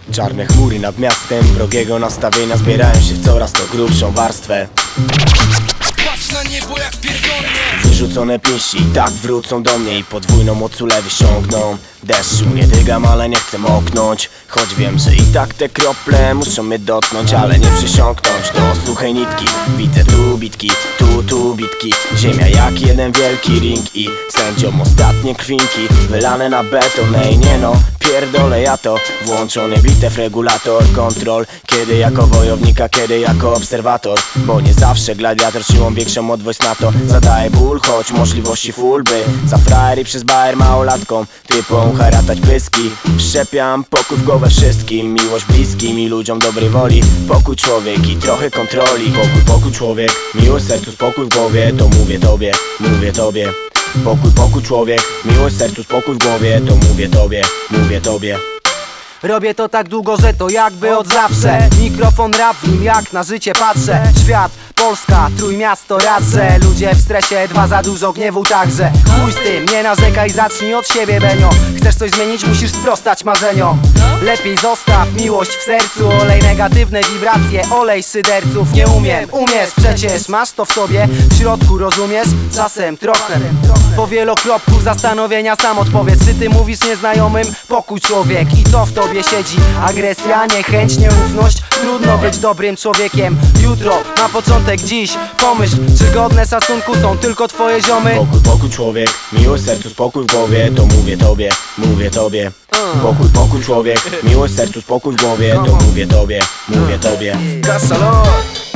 Czarne chmury nad miastem wrogiego nastawienia zbierają się w coraz to grubszą warstwę. Patrz na niebo jak pierdolnie. Wyrzucone pięści i tak wrócą do mnie i podwójną oculę wysiągną. Deszczu nie dygam, ale nie chcę moknąć, choć wiem, że i tak te krople muszą mnie dotknąć, ale nie przysiągnąć do suchej nitki. Widzę tu bitki, tu bitki. Ziemia jak jeden wielki ring i sędziom ostatnie krwinki wylane na beton. Ej nie no, pierdolę ja to. Włączony bitew, regulator, kontrol. Kiedy jako wojownika, kiedy jako obserwator. Bo nie zawsze gladiator siłą większą od wojsk NATO zadaje ból, choć możliwości full by za frajer i przez bajer małolatkom typą haratać pyski. Wszczepiam pokój w głowę wszystkim, miłość bliskim i ludziom dobrej woli. Pokój człowiek i trochę kontroli. Pokój człowiek, miłość sercu, spokój w głowie. To mówię tobie, mówię tobie. Pokój człowiek, miłość sercu, spokój w głowie. To mówię tobie, mówię tobie. Robię to tak długo, że to jakby od zawsze. Mikrofon, rap, w nim jak na życie patrzę. Świat, Polska, Trójmiasto, raz, że ludzie w stresie, dwa za dużo gniewu także. Chuj z tym, nie narzekaj, zacznij od siebie, Benio. Chcesz coś zmienić, musisz sprostać marzeniom. Lepiej zostaw miłość w sercu, olej negatywne wibracje, olej szyderców. Nie umiem, umiesz, przecież masz to w sobie. W środku rozumiesz, czasem trochę. Po wielokropku zastanowienia sam odpowiedz, czy ty mówisz nieznajomym pokój człowiek. I co w tobie siedzi? Agresja, niechęć, nieufność. Trudno być dobrym człowiekiem. Jutro, na początek dziś pomyśl, czy godne szacunku są tylko twoje ziomy. Pokój człowiek, miłość sercu, spokój w głowie. To mówię tobie, mówię tobie. Pokój człowiek, miłość sercu, spokój w głowie. To mówię tobie, mówię tobie. Kasalor.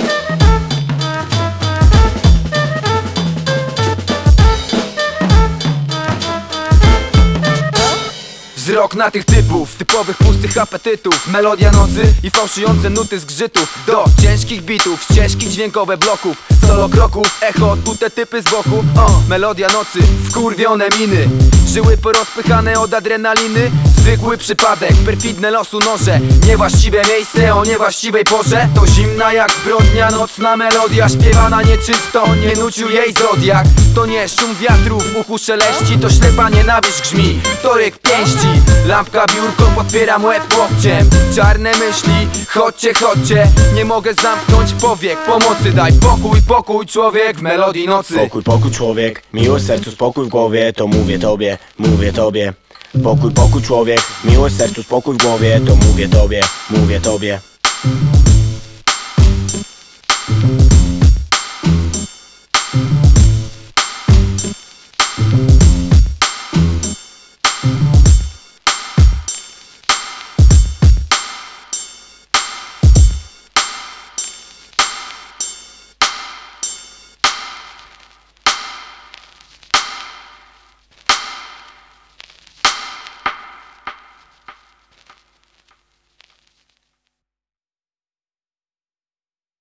Wzrok na tych typów, typowych pustych apetytów. Melodia nocy i fałszujące nuty zgrzytów. Do ciężkich bitów, ścieżki dźwiękowe bloków. Solo kroków, echo odkute typy z boku. Melodia nocy, wkurwione miny. Żyły porozpychane od adrenaliny. Zwykły przypadek, perfidne losu noże. Niewłaściwe miejsce o niewłaściwej porze. To zimna jak zbrodnia, nocna melodia. Śpiewana nieczysto, nie nucił jej zodiak. To nie szum wiatru w uchu szeleści. To ślepa nienawiść grzmi, toryk pięści. Lampka biurko, podpieram łeb łokciem. Czarne myśli, chodźcie, chodźcie. Nie mogę zamknąć powiek, pomocy daj. Pokój człowiek w melodii nocy. Pokój człowiek, miłość sercu, spokój w głowie. To mówię tobie, mówię tobie. Pokój człowiek, miłość sercu, spokój w głowie. To mówię tobie, mówię tobie.